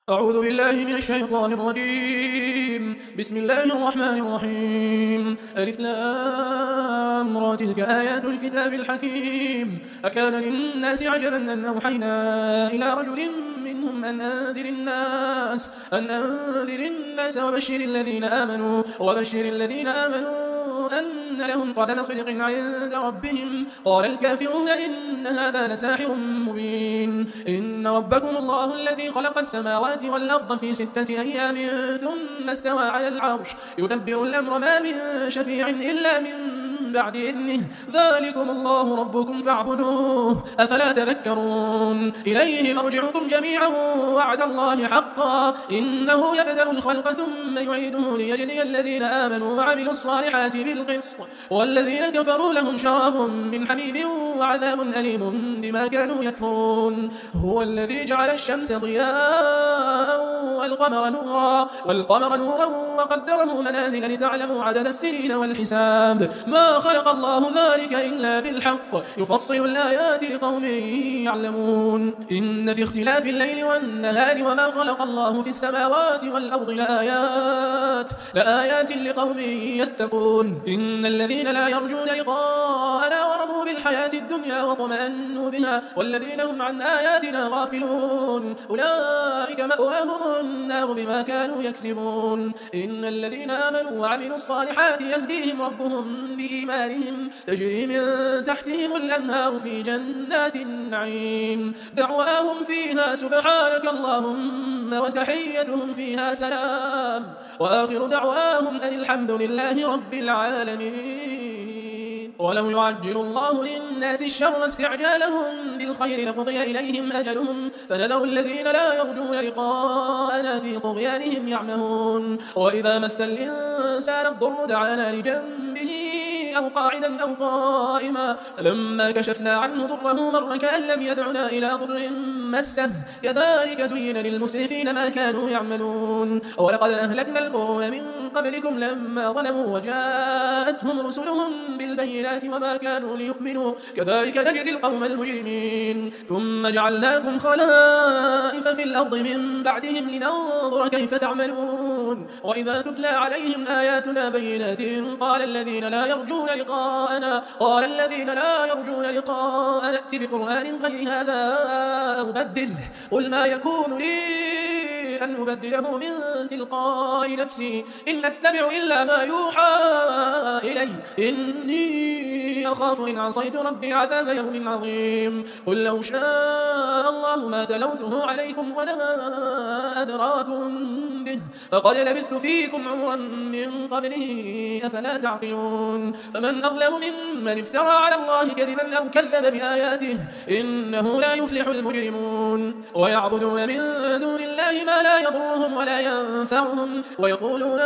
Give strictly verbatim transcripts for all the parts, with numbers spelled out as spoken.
أعوذ بالله من الشيطان الرجيم. بسم الله الرحمن الرحيم. ألف لام را تلك آيات الكتاب الحكيم. أكان للناس عجبا أن أوحينا إلى رجل منهم أن أنذر الناس أن أنذر الناس وبشر الذين آمنوا وبشر الذين آمنوا أن لهم قدم صدق عند ربهم. قال الكافرون إن هذا لساحر مبين. إن ربكم الله الذي خلق السماوات والأرض في ستة أيام ثم استوى على العرش يدبر الأمر ما من شفيع إلا من بعد إذنه ذلكم الله ربكم فاعبدوه أفلا تذكرون. إليه مرجعكم جميعا وعد الله حقا إنه يبدأ الخلق ثم يعيده ليجزي الذين آمنوا وعملوا الصالحات بالقسط والذين كفروا لهم شراب من حميم وعذاب أليم بما كانوا يكفرون. هو الذي جعل الشمس ضياء والقمر نورا والقمر نورا وقدره منازل لتعلموا عدد السنين والحساب ما خلق الله ذلك إلا بالحق يفصل الآيات لقوم يعلمون. إن في اختلاف الليل والنهار وما خلق الله في السماوات والأرض لآيات لآيات لقوم يتقون. إن الذين لا يرجون لقاءنا ورضوا بالحياة الدنيا واطمأنوا بها والذين هم عن آياتنا غافلون أولئك مأواهم النار بما كانوا يكسبون. إن الذين آمنوا وعملوا الصالحات يهديهم ربهم بإيمانهم تجري من تحتهم الأنهار في جنات النعيم دعواهم فيها سبحانك اللهم وتحيتهم فيها سلام وآخر دعواهم أن الحمد لله رب العالمين. ولو يعجل الله للناس الشر استعجالهم بالخير لقضي إليهم أجلهم فنذر الذين لا يرجون لقاءنا في طغيانهم يعمهون. وإذا مس الإنسان الضر دعانا لجنبه أو قاعدا أو قائما فلما كشفنا عنه ضره مر كأن لم يدعنا إلى ضر مسه كذلك زين للمسرفين ما كانوا يعملون. ولقد أهلكنا القرون من قبلكم لما ظلموا وجاءتهم رسلهم بالبينات وما كانوا ليؤمنوا كذلك نجزي القوم المجرمين. ثم جعلناكم خلائف في الأرض من بعدهم لننظر كيف تعملون. وإذا تتلى عليهم آياتنا بينات قال الذين لا يرجون لقاءنا قال الذين لا يرجون لقاءنا ائت بقرآن غير هذا أو بدله قل ما يكون لي أن أبدله من تلقاء نفسي إن أتبع إلا ما يوحى إلي إني أخاف إن عصيت ربي عذاب يوم عظيم. قل لو شاء الله ما تلوته عليكم ولا أدراكم به فقد لبثت فيكم عمرا من قبله أفلا تعقلون. فمن أظلم ممن افترى على الله كذبا أو كذب بآياته إنه لا يفلح المجرمون. ويعبدون من دون الله ما لا يضرهم ولا ينفعهم ويقولون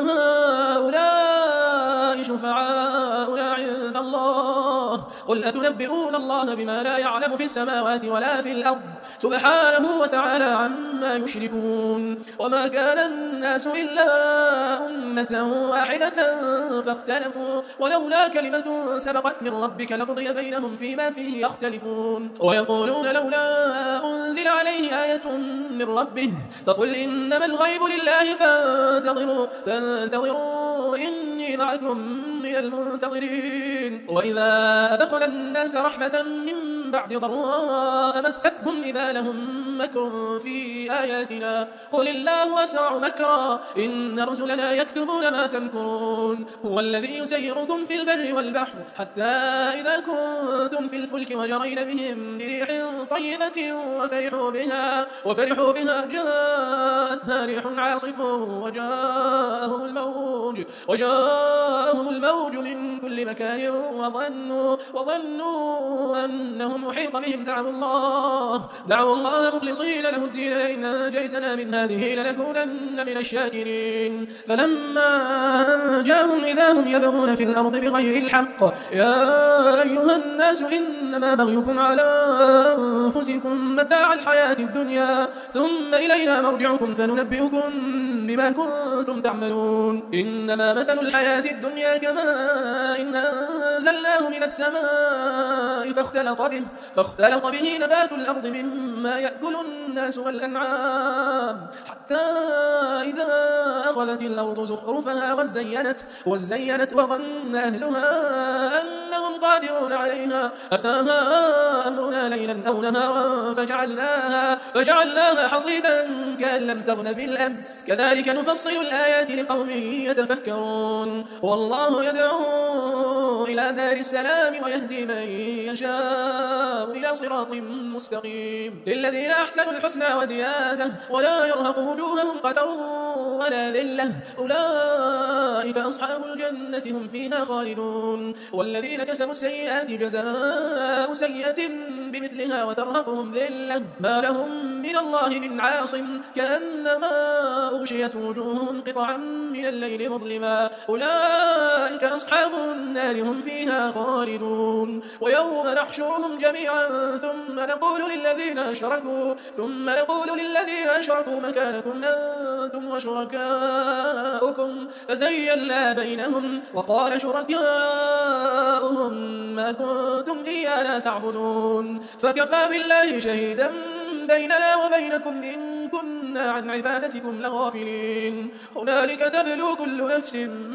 هؤلاء شفعاؤنا عند الله قل أتنبئون الله بما لا يعلم في السماوات ولا في الأرض سبحانه وتعالى عما يشركون. وما كان الناس إلا أمة واحدة فاختلفوا ولولا كلمة سبقت من ربك لقضي بينهم فيما فيه يختلفون. ويقولون لولا أنزل عليه آية من ربه فقل إنما الغيب لله فانتظروا فانتظروا إني معكم من المنتظرين. وإذا أذقنا الناس رحمة من بعد ضراء مستهم إذا لهم مكر في آياتنا قل الله أسرع مكرا إن رسلنا يكتبون ما تمكرون. هو الذي يسيركم في البر والبحر حتى إذا كنتم في الفلك وجرين بهم بريح طيبة وفرحوا بها وفرحوا بها جاءتها ريح عاصف وجاءهم الموج وجاءهم الموج من كل مكان وظنوا وظنوا أنهم محيط بهم دعوا الله دعوا الله مخلصين له الدين لئن أنجيتنا من هذه لنكونن من الشاكرين. فلما جاءهم إذا هم يبغون في الأرض بغير الحق يا أيها الناس إنما بغيكم على أنفسكم متاع الحياة الدنيا ثم إلينا مرجعكم فننبئكم بما كنتم تعملون. إنما مثل الحياة الدنيا كماء إن أنزلناه من السماء فاختلط به فاختلط به نبات الأرض مما يأكل الناس والأنعام حتى حتى إذا أخذت الأرض زخرفها وزينت, وزينت وظن أهلها أنهم قادرون عليها أتاها أمرنا ليلا أو نهارا فجعلناها, فجعلناها حصيدا كأن لم تغن بالأمس كذلك نفصل الآيات لقوم يتفكرون والله يدعو إلى دار السلام ويهدي من يشاء إلى صراط مستقيم للذين أحسنوا الحسنى وزيادة ولا يرهق وجوههم قتر ولا ذلة أولئك أصحاب الجنة هم فيها خالدون والذين كسبوا السيئات جزاء سيئة بمثلها وترهقهم ذلة ما لهم من الله من عاصم كأنما أغشيت وجوههم قطعا من الليل مظلما أولئك أصحاب النار هم فيها خالدون ويوم نحشرهم جميعا ثم نقول للذين أشركوا ثم نقول للذين أشركوا مكانكم أنتم وشركاؤكم فزيّلنا بينهم وقال شركاؤهم ما كنتم إيانا تعبدون فكفى بالله شهيدا بيننا وبينكم إن كنا عن عبادتكم لغافلين هنالك تبلو كل نفس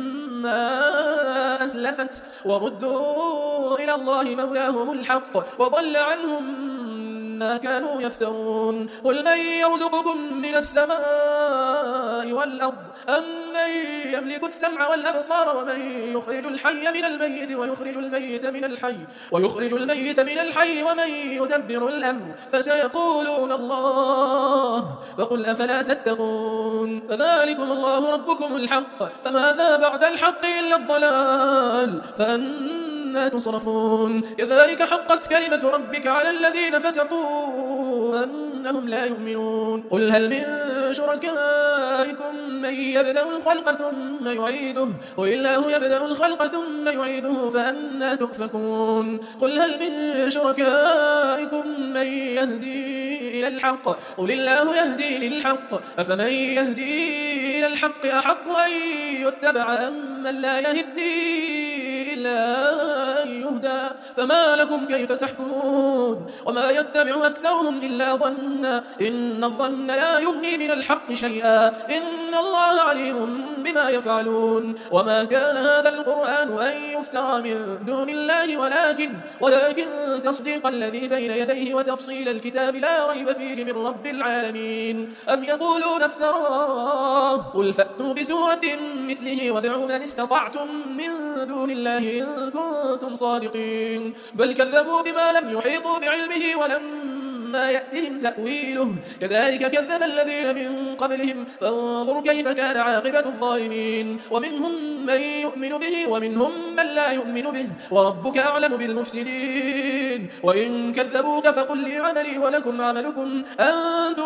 ما أسلفت وردوا إلى الله مولاهم الحق وضل عنهم ما كانوا يفترون قل من يرزقكم من السماء والأرض أم من يملك السمع والأبصار ومن يخرج الحي من الميت ويخرج الميت من الحي ويخرج الميت من الحي ومن يدبر الأمر فسيقولون الله فقل أفلا تتقون فذلكم الله ربكم الحق فماذا بعد الحق إلا الضلال فأنا تصرفون كذلك حقت كلمة ربك على الذين فسقوا أنهم لا يؤمنون قل هل من شركائكم من يبدأ الخلق ثم يعيده قل الله يبدأ الخلق ثم يعيده فأنا تؤفكون قل هل من شركائكم من يهدي إلى الحق قل الله يهدي للحق أفمن يهدي إلى الحق أحق أن يتبع أم من لا يهدي إلا أن يهدى فما لكم كيف تحكمون وما يتبع أكثرهم إلا ظنا إن الظن لا يغني من الحق شيئا إن الله عليم بما يفعلون وما كان هذا القرآن أن يفترى من دون الله ولكن ولكن تصديق الذي بين يديه وتفصيل الكتاب لا ريب فيه من رب العالمين أم يقولون افتراه قل فأتوا بسورة مثله وادعوا من استطعتم من دون الله إن كنتم صادقين بل كذبوا بما لم يحيطوا بعلمه ولما يأتهم تأويله كذلك كذب الذين من قبلهم فانظر كيف كان عاقبة الظالمين ومنهم من يؤمن به ومنهم من لا يؤمن به وربك أعلم بالمفسدين وإن كذبوك فقل لي عملي ولكم عملكم أنتم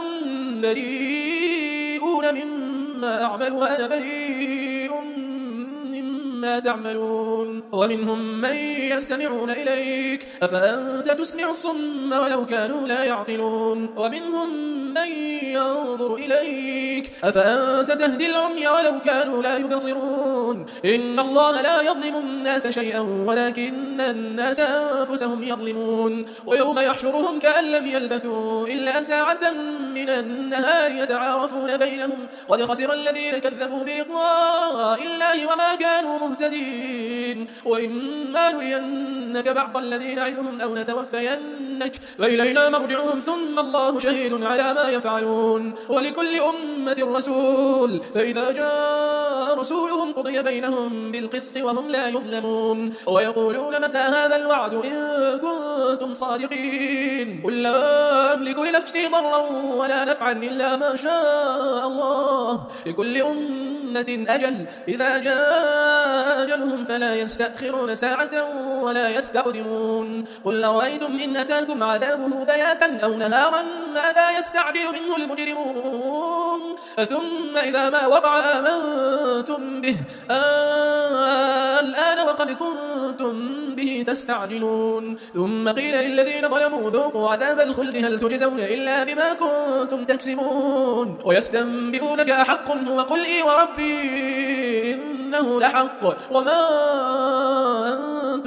بريئون مما أعمل وأنا بريء ما تعملون ومنهم من يستمعون إليك أفأنت تسمع الصم ولو كانوا لا يعقلون ومنهم من ينظر إليك أفأنت تهدي العمي ولو كانوا لا يبصرون إن الله لا يظلم الناس شيئا ولكن الناس أنفسهم يظلمون ويوم يحشرهم كأن لم يلبثوا إلا ساعة من النهار يتعارفون بينهم قد خسر الذين كذبوا بلقاء الله وما كانوا مهتدين وإما نرينك بعض الذين نعدهم أو نتوفينك فإلينا مرجعهم ثم الله شهيد على ما يفعلون ولكل أمة رسول فإذا جاء رسولهم قضي بينهم بالقسط وهم لا يظلمون ويقولون متى هذا الوعد إن كنتم صادقين قل لا أملك لنفسي ضرا ولا نفعا إلا ما شاء الله لكل أمة أجل إذا جاء أجلهم فلا يستأخرون ساعة ولا يستقدمون قل أرأيتم إن أتاكم عذابه بياتا أو نهارا ماذا يستعجل منه المجرمون ثم إذا ما وقع آمنتم به آه الآن وقد كنتم به تستعجلون ثم قيل للذين ظلموا ذوقوا عذاب الخلد هل تجزون إلا بما كنتم تكسبون ويستنبئونك أحق هو قل إي وربي إنه لحق وما أنتم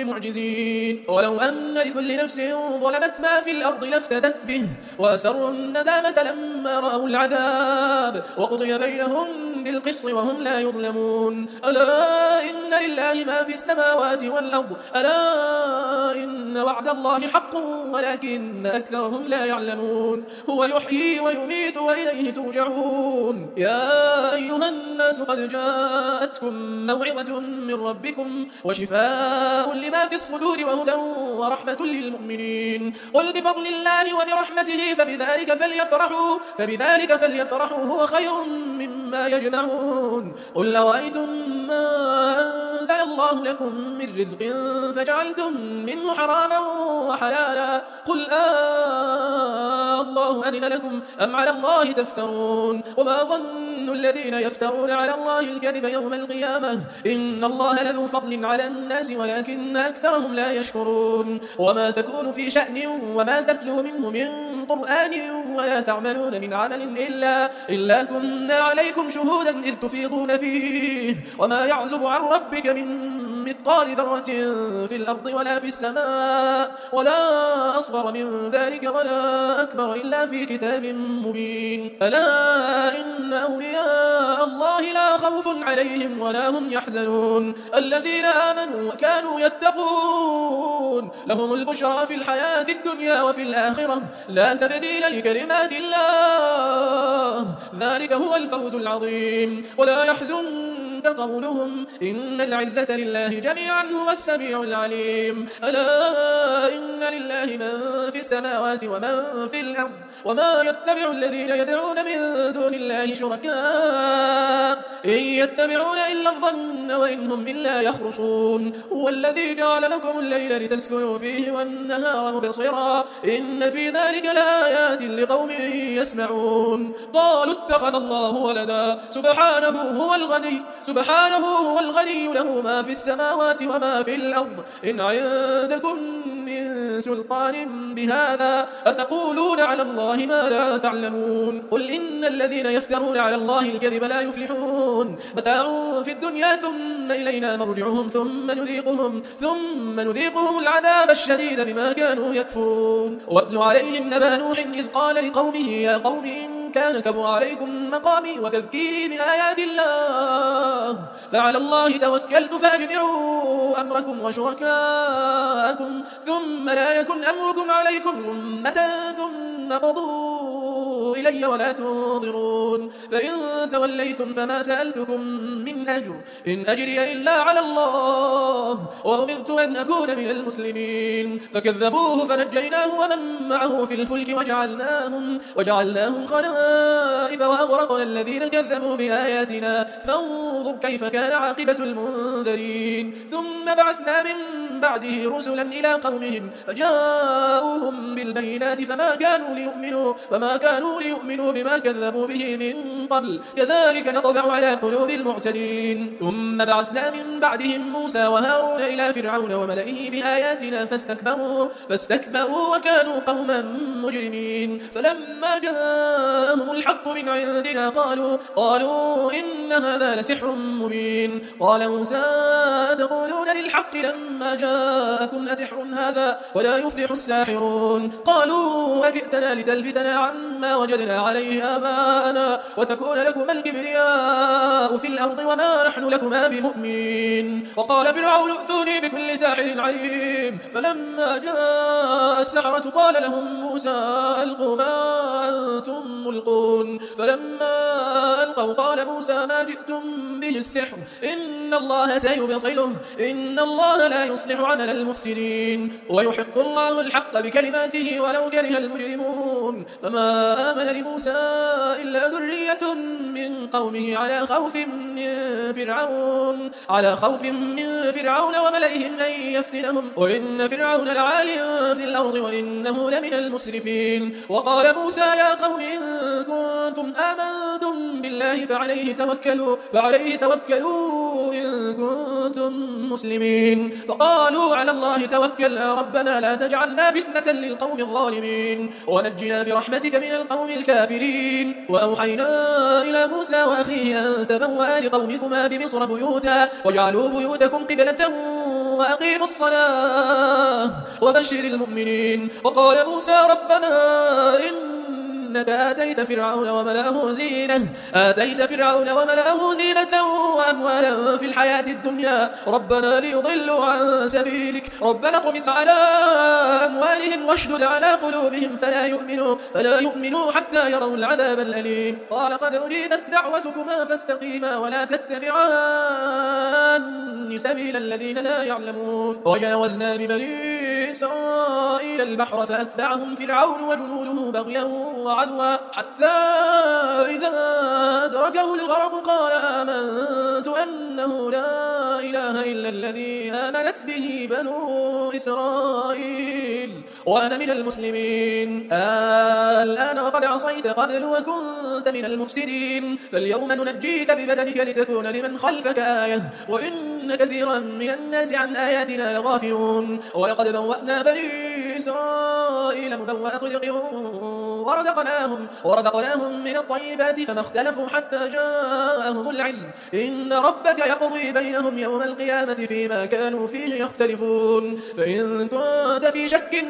بمعجزين. ولو أن لكل نفس ظلمت ما في الأرض لافتدت به وأسروا الندامة لما رأوا العذاب وقضي بينهم بالقسط وهم لا يظلمون. ألا إن لله ما في السماوات والأرض ألا إن وعد الله حق ولكن أكثرهم لا يعلمون. هو يحيي ويميت وإليه ترجعون. يا أيها الناس قد جاءتكم موعظة من ربكم وشفاء لما في الصدور وهدى ورحمة للمؤمنين. قل بفضل الله وبرحمته فبذلك فليفرحوا فبذلك فليفرحوا هو خير مما يجمعون. قل رأيتم ما أنزل الله لكم من رزق فجعلتم منه حراما وحلالا قل آه الله أذن لكم أم على الله تفترون. وما ظن الذين يفترون على الله الكذب يوم القيامة إن الله لذو فضل على الناس ولكن أكثرهم لا يشكرون. وما تكون في شأن وما تتلو منه من قرآن ولا تعملون من عمل إلا, إلا كنا عليكم شهودا إذ تفيضون فيه وما يعزب عن ربك من مثقال ذرة في الأرض ولا في السماء ولا أصغر من ذلك ولا أكبر إلا في كتاب مبين. ألا إن أولياء الله لا خوف عليهم ولا هم يحزنون الذين آمنوا وكانوا يتقون لهم البشرى في الحياة الدنيا وفي الآخرة لا تبديل لكلمات الله ذلك هو الفوز العظيم. ولا يحزنك قولهم إن العزة لله جميعا هو السميع العليم. ألا إن لله من في السماوات ومن في الأرض وما يتبع الذين يدعون من دون الله شركاء إن يتبعون إلا الظن وإن هم إلا يخرصون. هو الذي جعل لكم الليل لتسكنوا فيه والنهار مبصرا إن في ذلك لآيات لقوم يسمعون. قالوا اتخذ الله ولدا سبحانه هو الغني سبحانه هو الغني له ما في السماوات وما في الأرض إن عندكم من سلطان بهذا أتقولون على الله ما لا تعلمون. قل إن الذين يفترون على الله الكذب لا يفلحون متاع في الدنيا ثم إلينا مرجعهم ثم نذيقهم ثم نذيقهم العذاب الشديد بما كانوا يكفرون. واتل عليهم نبأ نوح إذ قال لقومه يا قوم إن كان كبر عليكم مقامي وتذكيري بآيات الله فعلى الله توكلت فاجمعوا أمركم وشركاءكم ثم لا يكن أمركم عليكم غمة ثم قضوا إلي ولا تنظرون. فإن توليتم فما سألتكم من أجر إن أجري إلا على الله وأمرت أن أكون من المسلمين. فكذبوه فنجيناه ومن معه في الفلك وجعلناهم, وجعلناهم خلائف وأغرقنا الذين كذبوا بآياتنا فانظر كيف كان عاقبة المنذرين. ثم بعثنا من بعده رسلا إلى قومهم فجاءوهم بالبينات فما كانوا ليؤمنوا وما كانوا ليؤمنوا بما كذبوا به من قبل كذلك نطبع على قلوب المعتدين. ثم بعثنا من بعدهم موسى وهارون إلى فرعون وملئه بآياتنا فاستكبروا, فاستكبروا وكانوا قوما مجرمين. فلما جاءهم الحق من عندنا قالوا, قالوا إن هذا لسحر مبين. قال موسى أتقولون للحق لما جاءكم أسحر هذا ولا يفلح الساحرون. قالوا أجئتنا لتلفتنا عما وجدنا عليه آباءنا وتكون لكما الكبرياء في الأرض وما نحن لكما بمؤمنين. وقال فرعون ائتوني بكل ساحر عليم. فلما جاء السحرة قال لهم موسى ألقوا ما أنتم ملقون. فلما ألقوا قال موسى ما جئتم به السحر إن الله سيبطله إن الله لا يصلح عمل المفسدين ويحق الله الحق بكلماته ولو كره المجرمون. فما آمن لموسى إلا ذرية من قومه على خوف من فرعون على خوف من فرعون وملئهم أن يفتنهم وإن فرعون لعال في الأرض وإنه لمن المسرفين. وقال موسى يا قوم إن كنتم آمنتم بالله فعليه توكلوا فعليه توكلوا إن كنتم مسلمين. فقالوا على الله توكلنا ربنا لا تجعلنا فتنة للقوم الظالمين ونجنا برحمتك من القوم الكافرين. وأوحينا إلى موسى وأخيه أن تبوأ لقومكما بمصر بيوتا واجعلوا بيوتكم قبلة وأقيموا الصلاة وبشر المؤمنين. وقال موسى ربنا إنك آتيت فرعون وملأه زينة آتيت فرعون وملأه زينة وأموالا في الحياة الدنيا ربنا ليضلوا عن سبيلك ربنا اطمس على أموالهم واشدد على قلوبهم فلا يؤمنوا فلا يؤمنوا حتى يروا العذاب الأليم. قال قد أجيبت دعوتكما فاستقيما ولا تتبعان سبيل الذين لا يعلمون. وجاوزنا ببني إسرائيل البحر فأتبعهم فرعون وجنوده بغيا وعدوا حتى إذا أدركه الغرق قال آمنت أنه لا إله إلا الذي آمنت به بنو إسرائيل وأنا من المسلمين. الآن وقد عصيت قبل وكنت من المفسدين فاليوم ننجيك ببدنك لتكون لمن خلفك آية وإن كثيرا من الناس عن آياتنا لغافلون. ولقد بوأنا بني إسرائيل مبوأ صدق ورزقناهم, ورزقناهم من الطيبات فما اختلفوا حتى جاءهم العلم إن ربك يقضي بينهم يوم القيامة فيما كانوا فيه يختلفون. فإن كنت في شك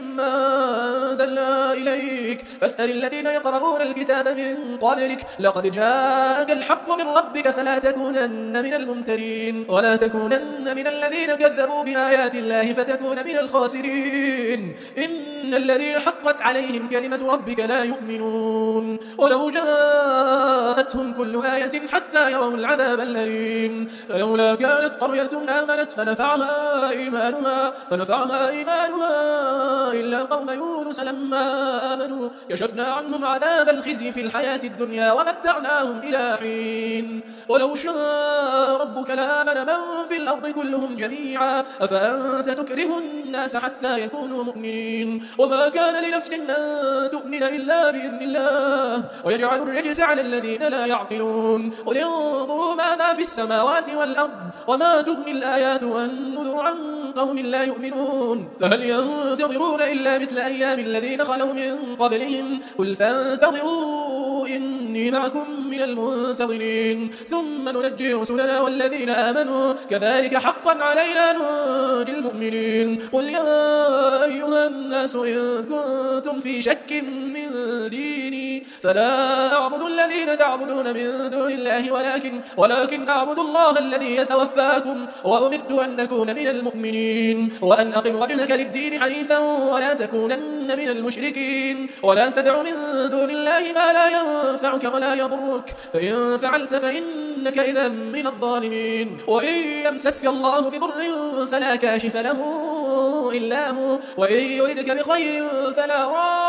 ما أنزلنا إليك فاسأل الذين يقرؤون الكتاب من قبلك لقد جاءك الحق من ربك فلا تكونن من الممترين ولا تكونن من الذين كذبوا بآيات الله فتكون من الخاسرين. إن الذين حقت عليهم كلمة ربك لا يؤمنون ولو جاءتهم كل آية حتى يروا العذاب الأليم. فلولا كانت قرية آمنت فنفعها إيمانها فنفعها إيمانها إلا قوم يونس لما آمنوا كشفنا عنهم عذاب الخزي في الحياة الدنيا ومتعناهم إلى حين. ولو شاء ربك لآمن من في الأرض كلهم جميعا أفأنت تكره الناس حتى يكونوا مؤمنين وما كان لنفس أن تؤمن إلا بإذن الله ويجعل الرجس على الذين لا يعقلون. قل انظروا ماذا في السماوات والأرض وما تغني الآيات والنذر عن قوم لا يؤمنون فهل ينتظرون إلا مثل أيام الذين خلوا من قبلهم قل فانتظروا إني معكم من المنتظرين ثم ننجي رسلنا والذين آمنوا كذلك حقا علينا ننجي المؤمنين. قل يا أيها الناس إن كنتم في شك من ديني فلا أعبد الذين تعبدون من دون الله ولكن, ولكن أعبد الله الذي يتوفاكم وأمرت أن أكون من المؤمنين وأن أقم وجهك للدين حنيفا ولا تكونن من المشركين ولا تدع من دون الله ما لا ينفعك ولا يضرك فإن فعلت فإنك إذا من الظالمين. وإن يمسسك الله بضر فلا كاشف له إلا هو وإن يردك بخير فلا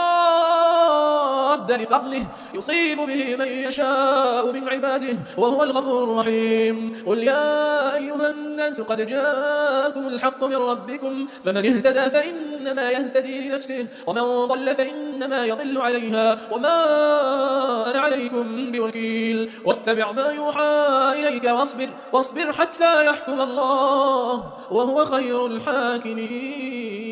راد لفضله يصيب به من يشاء من عباده وهو الغفور الرحيم. قل يا أيها الناس قد جاءكم الحق من ربكم فمن اهتدى فإنما يهتدي لنفسه ومن ضل فإنما يضل عليها وما أنا عليكم بوكيل. واتبع ما يوحى إليك واصبر, واصبر حتى يحكم الله وهو خير الحاكمين.